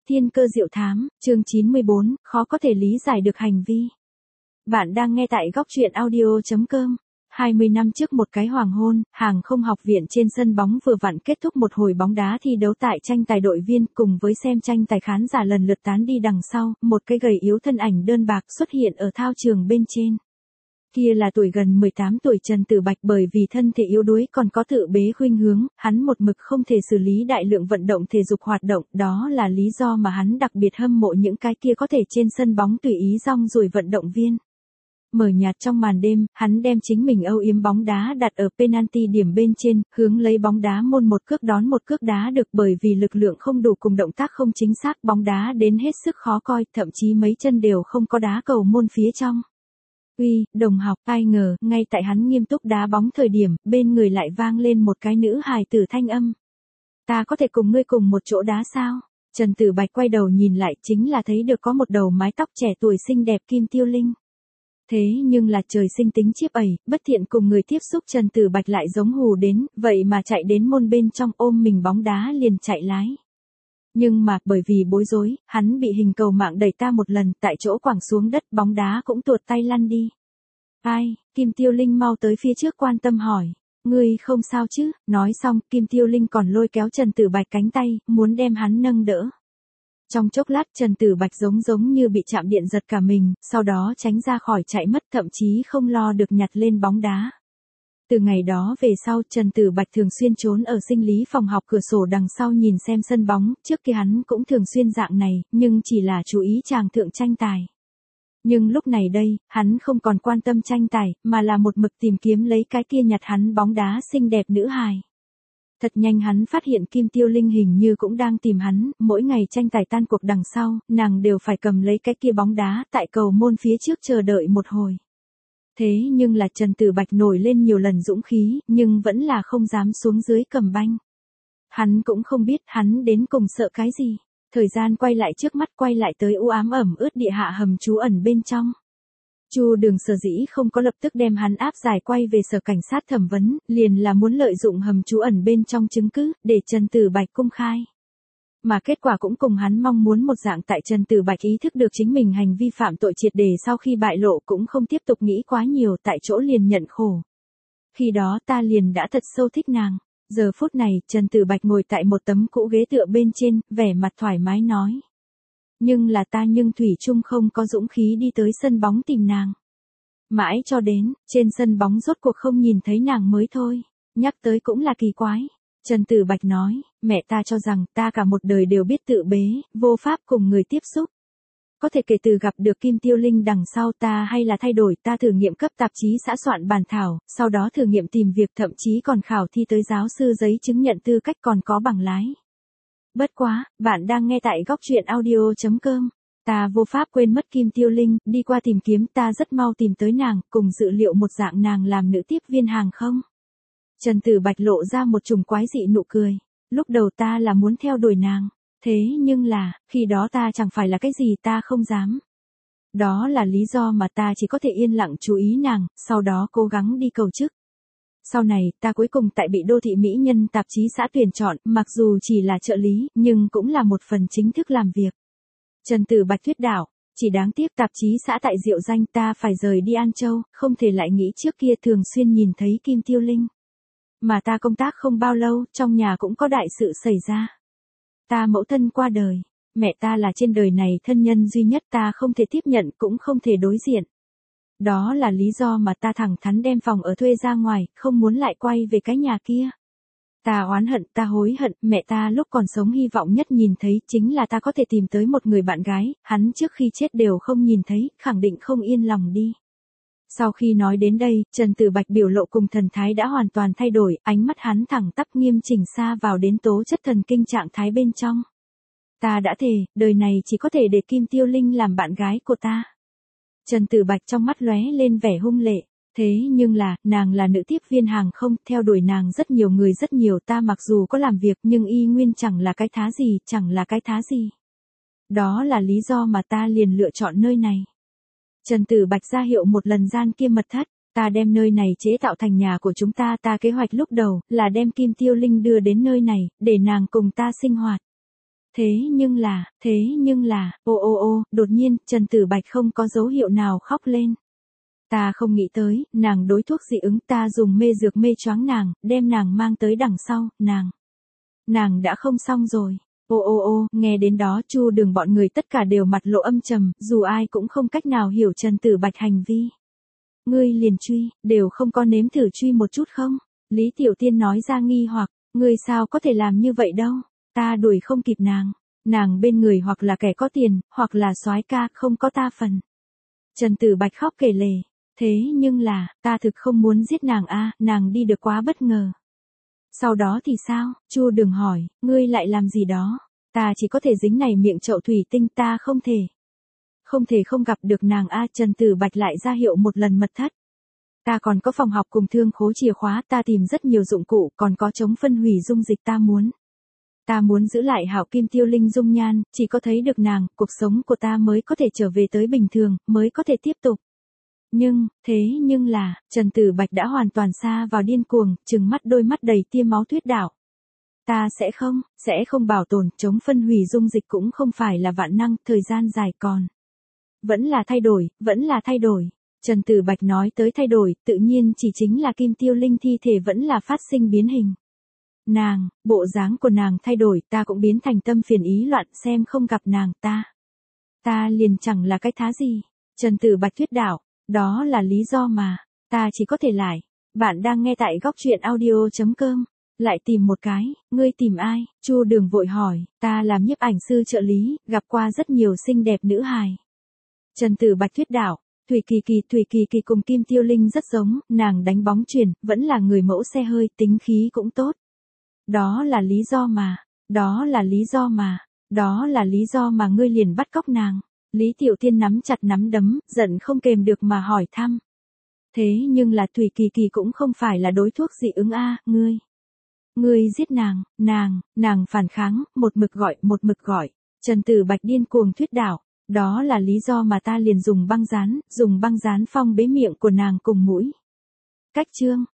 Thiên cơ diệu thám, chương 94, khó có thể lý giải được hành vi. Bạn đang nghe tại góc truyện audio.com. 20 năm trước một cái hoàng hôn, hàng không học viện trên sân bóng vừa vặn kết thúc một hồi bóng đá thi đấu tại tranh tài đội viên, cùng với xem tranh tài khán giả lần lượt tán đi đằng sau, một cái gầy yếu thân ảnh đơn bạc xuất hiện ở thao trường bên trên. Kia là tuổi gần 18 tuổi Trần Tử Bạch, bởi vì thân thể yếu đuối còn có tự bế khuynh hướng, hắn một mực không thể xử lý đại lượng vận động thể dục hoạt động, đó là lý do mà hắn đặc biệt hâm mộ những cái kia có thể trên sân bóng tùy ý rong ruổi vận động viên. Mờ nhạt trong màn đêm, hắn đem chính mình âu yếm bóng đá đặt ở penalty điểm bên trên, hướng lấy bóng đá môn một cước đón một cước đá được, bởi vì lực lượng không đủ cùng động tác không chính xác, bóng đá đến hết sức khó coi, thậm chí mấy chân đều không có đá cầu môn phía trong. Uy, đồng học, ai ngờ, ngay tại hắn nghiêm túc đá bóng thời điểm, bên người lại vang lên một cái nữ hài tử thanh âm. Ta có thể cùng ngươi cùng một chỗ đá sao? Trần Tử Bạch quay đầu nhìn lại, chính là thấy được có một đầu mái tóc trẻ tuổi xinh đẹp Kim Tiêu Linh. Thế nhưng là trời sinh tính chiếp ẩy, bất thiện cùng người tiếp xúc, Trần Tử Bạch lại giống hù đến, vậy mà chạy đến môn bên trong ôm mình bóng đá liền chạy lái. Nhưng mà, bởi vì bối rối, hắn bị hình cầu mạng đẩy ta một lần, tại chỗ quẳng xuống đất, bóng đá cũng tuột tay lăn đi. Ai, Kim Tiêu Linh mau tới phía trước quan tâm hỏi. Ngươi không sao chứ? Nói xong, Kim Tiêu Linh còn lôi kéo Trần Tử Bạch cánh tay, muốn đem hắn nâng đỡ. Trong chốc lát Trần Tử Bạch giống như bị chạm điện giật cả mình, sau đó tránh ra khỏi chạy mất, thậm chí không lo được nhặt lên bóng đá. Từ ngày đó về sau, Trần Tử Bạch thường xuyên trốn ở sinh lý phòng học cửa sổ đằng sau nhìn xem sân bóng, trước kia hắn cũng thường xuyên dạng này, nhưng chỉ là chú ý chàng thượng tranh tài. Nhưng lúc này đây, hắn không còn quan tâm tranh tài, mà là một mực tìm kiếm lấy cái kia nhặt hắn bóng đá xinh đẹp nữ hài. Thật nhanh hắn phát hiện Kim Tiêu Linh hình như cũng đang tìm hắn, mỗi ngày tranh tài tan cuộc đằng sau, nàng đều phải cầm lấy cái kia bóng đá tại cầu môn phía trước chờ đợi một hồi. Thế nhưng là Trần Tử Bạch nổi lên nhiều lần dũng khí, nhưng vẫn là không dám xuống dưới cầm banh. Hắn cũng không biết hắn đến cùng sợ cái gì. Thời gian quay lại trước mắt, quay lại tới u ám ẩm ướt địa hạ hầm trú ẩn bên trong. Chu Đường sở dĩ không có lập tức đem hắn áp giải quay về sở cảnh sát thẩm vấn, liền là muốn lợi dụng hầm trú ẩn bên trong chứng cứ, để Trần Tử Bạch công khai. Mà kết quả cũng cùng hắn mong muốn một dạng, tại Trần Tử Bạch ý thức được chính mình hành vi phạm tội triệt để sau khi bại lộ, cũng không tiếp tục nghĩ quá nhiều, tại chỗ liền nhận khổ. Khi đó ta liền đã thật sâu thích nàng. Giờ phút này, Trần Tử Bạch ngồi tại một tấm cũ ghế tựa bên trên, vẻ mặt thoải mái nói. Nhưng là ta thủy chung không có dũng khí đi tới sân bóng tìm nàng. Mãi cho đến, trên sân bóng rốt cuộc không nhìn thấy nàng mới thôi. Nhắc tới cũng là kỳ quái. Trần Tử Bạch nói, mẹ ta cho rằng ta cả một đời đều biết tự bế, vô pháp cùng người tiếp xúc. Có thể kể từ gặp được Kim Tiêu Linh đằng sau ta hay là thay đổi, ta thử nghiệm cấp tạp chí xã soạn bản thảo, sau đó thử nghiệm tìm việc, thậm chí còn khảo thi tới giáo sư giấy chứng nhận tư cách, còn có bằng lái. Bất quá, bạn đang nghe tại góc truyện audio.com. Ta vô pháp quên mất Kim Tiêu Linh, đi qua tìm kiếm ta rất mau tìm tới nàng, cùng dự liệu một dạng nàng làm nữ tiếp viên hàng không. Trần Tử Bạch lộ ra một chùm quái dị nụ cười. Lúc đầu ta là muốn theo đuổi nàng. Thế nhưng là, khi đó ta chẳng phải là cái gì ta không dám. Đó là lý do mà ta chỉ có thể yên lặng chú ý nàng, sau đó cố gắng đi cầu chức. Sau này, ta cuối cùng tại bị đô thị mỹ nhân tạp chí xã tuyển chọn, mặc dù chỉ là trợ lý, nhưng cũng là một phần chính thức làm việc. Trần Tử Bạch thuyết đạo, chỉ đáng tiếc tạp chí xã tại Diệu Danh, ta phải rời đi An Châu, không thể lại nghĩ trước kia thường xuyên nhìn thấy Kim Tiêu Linh. Mà ta công tác không bao lâu, trong nhà cũng có đại sự xảy ra. Ta mẫu thân qua đời, mẹ ta là trên đời này thân nhân duy nhất, ta không thể tiếp nhận cũng không thể đối diện. Đó là lý do mà ta thẳng thắn đem phòng ở thuê ra ngoài, không muốn lại quay về cái nhà kia. Ta oán hận, ta hối hận, mẹ ta lúc còn sống hy vọng nhất nhìn thấy chính là ta có thể tìm tới một người bạn gái, hắn trước khi chết đều không nhìn thấy, khẳng định không yên lòng đi. Sau khi nói đến đây, Trần Tử Bạch biểu lộ cùng thần thái đã hoàn toàn thay đổi, ánh mắt hắn thẳng tắp nghiêm chỉnh xa vào đến tố chất thần kinh trạng thái bên trong. Ta đã thề, đời này chỉ có thể để Kim Tiêu Linh làm bạn gái của ta. Trần Tử Bạch trong mắt lóe lên vẻ hung lệ. Thế nhưng là, nàng là nữ tiếp viên hàng không, theo đuổi nàng rất nhiều người rất nhiều, ta mặc dù có làm việc nhưng y nguyên chẳng là cái thá gì, chẳng là cái thá gì. Đó là lý do mà ta liền lựa chọn nơi này. Trần Tử Bạch ra hiệu một lần gian kia mật thất, ta đem nơi này chế tạo thành nhà của chúng ta, ta kế hoạch lúc đầu là đem Kim Tiêu Linh đưa đến nơi này, để nàng cùng ta sinh hoạt. thế nhưng là, ô, đột nhiên, Trần Tử Bạch không có dấu hiệu nào khóc lên. Ta không nghĩ tới, nàng đối thuốc dị ứng, ta dùng mê dược mê choáng nàng, đem nàng mang tới đằng sau, nàng đã không xong rồi. Ô, nghe đến đó Chu Đường bọn người tất cả đều mặt lộ âm trầm, dù ai cũng không cách nào hiểu Trần Tử Bạch hành vi. Ngươi liền truy, đều không có nếm thử truy một chút không? Lý Tiểu Tiên nói ra nghi hoặc, ngươi sao có thể làm như vậy đâu, ta đuổi không kịp nàng bên người hoặc là kẻ có tiền, hoặc là soái ca, không có ta phần. Trần Tử Bạch khóc kể lể, thế nhưng là, ta thực không muốn giết nàng a, nàng đi được quá bất ngờ. Sau đó thì sao? Chu Đường hỏi, ngươi lại làm gì đó? Ta chỉ có thể dính này miệng chậu thủy tinh, ta không thể không gặp được nàng a. Trần Tử Bạch lại ra hiệu một lần mật thất. Ta còn có phòng học cùng thương khố chìa khóa, ta tìm rất nhiều dụng cụ, còn có chống phân hủy dung dịch, ta muốn giữ lại hảo Kim Tiêu Linh dung nhan, chỉ có thấy được nàng, cuộc sống của ta mới có thể trở về tới bình thường, mới có thể tiếp tục. Nhưng là, Trần Tử Bạch đã hoàn toàn xa vào điên cuồng, trừng mắt đôi mắt đầy tia máu thuyết đạo. Ta sẽ không bảo tồn, chống phân hủy dung dịch cũng không phải là vạn năng, thời gian dài còn. Vẫn là thay đổi. Trần Tử Bạch nói tới thay đổi, tự nhiên chỉ chính là Kim Tiêu Linh thi thể vẫn là phát sinh biến hình. Bộ dáng của nàng thay đổi, ta cũng biến thành tâm phiền ý loạn, xem không gặp nàng, ta liền chẳng là cái thá gì. Trần Tử Bạch thuyết đạo, đó là lý do mà, ta chỉ có thể lại. Bạn đang nghe tại góc truyện audio.com. Lại tìm một cái, ngươi tìm ai? Chu Đường vội hỏi, ta làm nhiếp ảnh sư trợ lý, gặp qua rất nhiều xinh đẹp nữ hài. Trần Tử Bạch thuyết đạo, Thủy Kỳ Kỳ cùng Kim Tiêu Linh rất giống, nàng đánh bóng chuyền, vẫn là người mẫu xe hơi, tính khí cũng tốt. Đó là lý do mà ngươi liền bắt cóc nàng. Lý Tiểu Tiên nắm chặt nắm đấm, giận không kềm được mà hỏi thăm. Thế nhưng là Thủy Kỳ Kỳ cũng không phải là đối thuốc dị ứng a, ngươi giết nàng phản kháng, một mực gọi. Trần Tử Bạch điên cuồng thuyết đạo, đó là lý do mà ta liền dùng băng dán phong bế miệng của nàng cùng mũi. Cách chương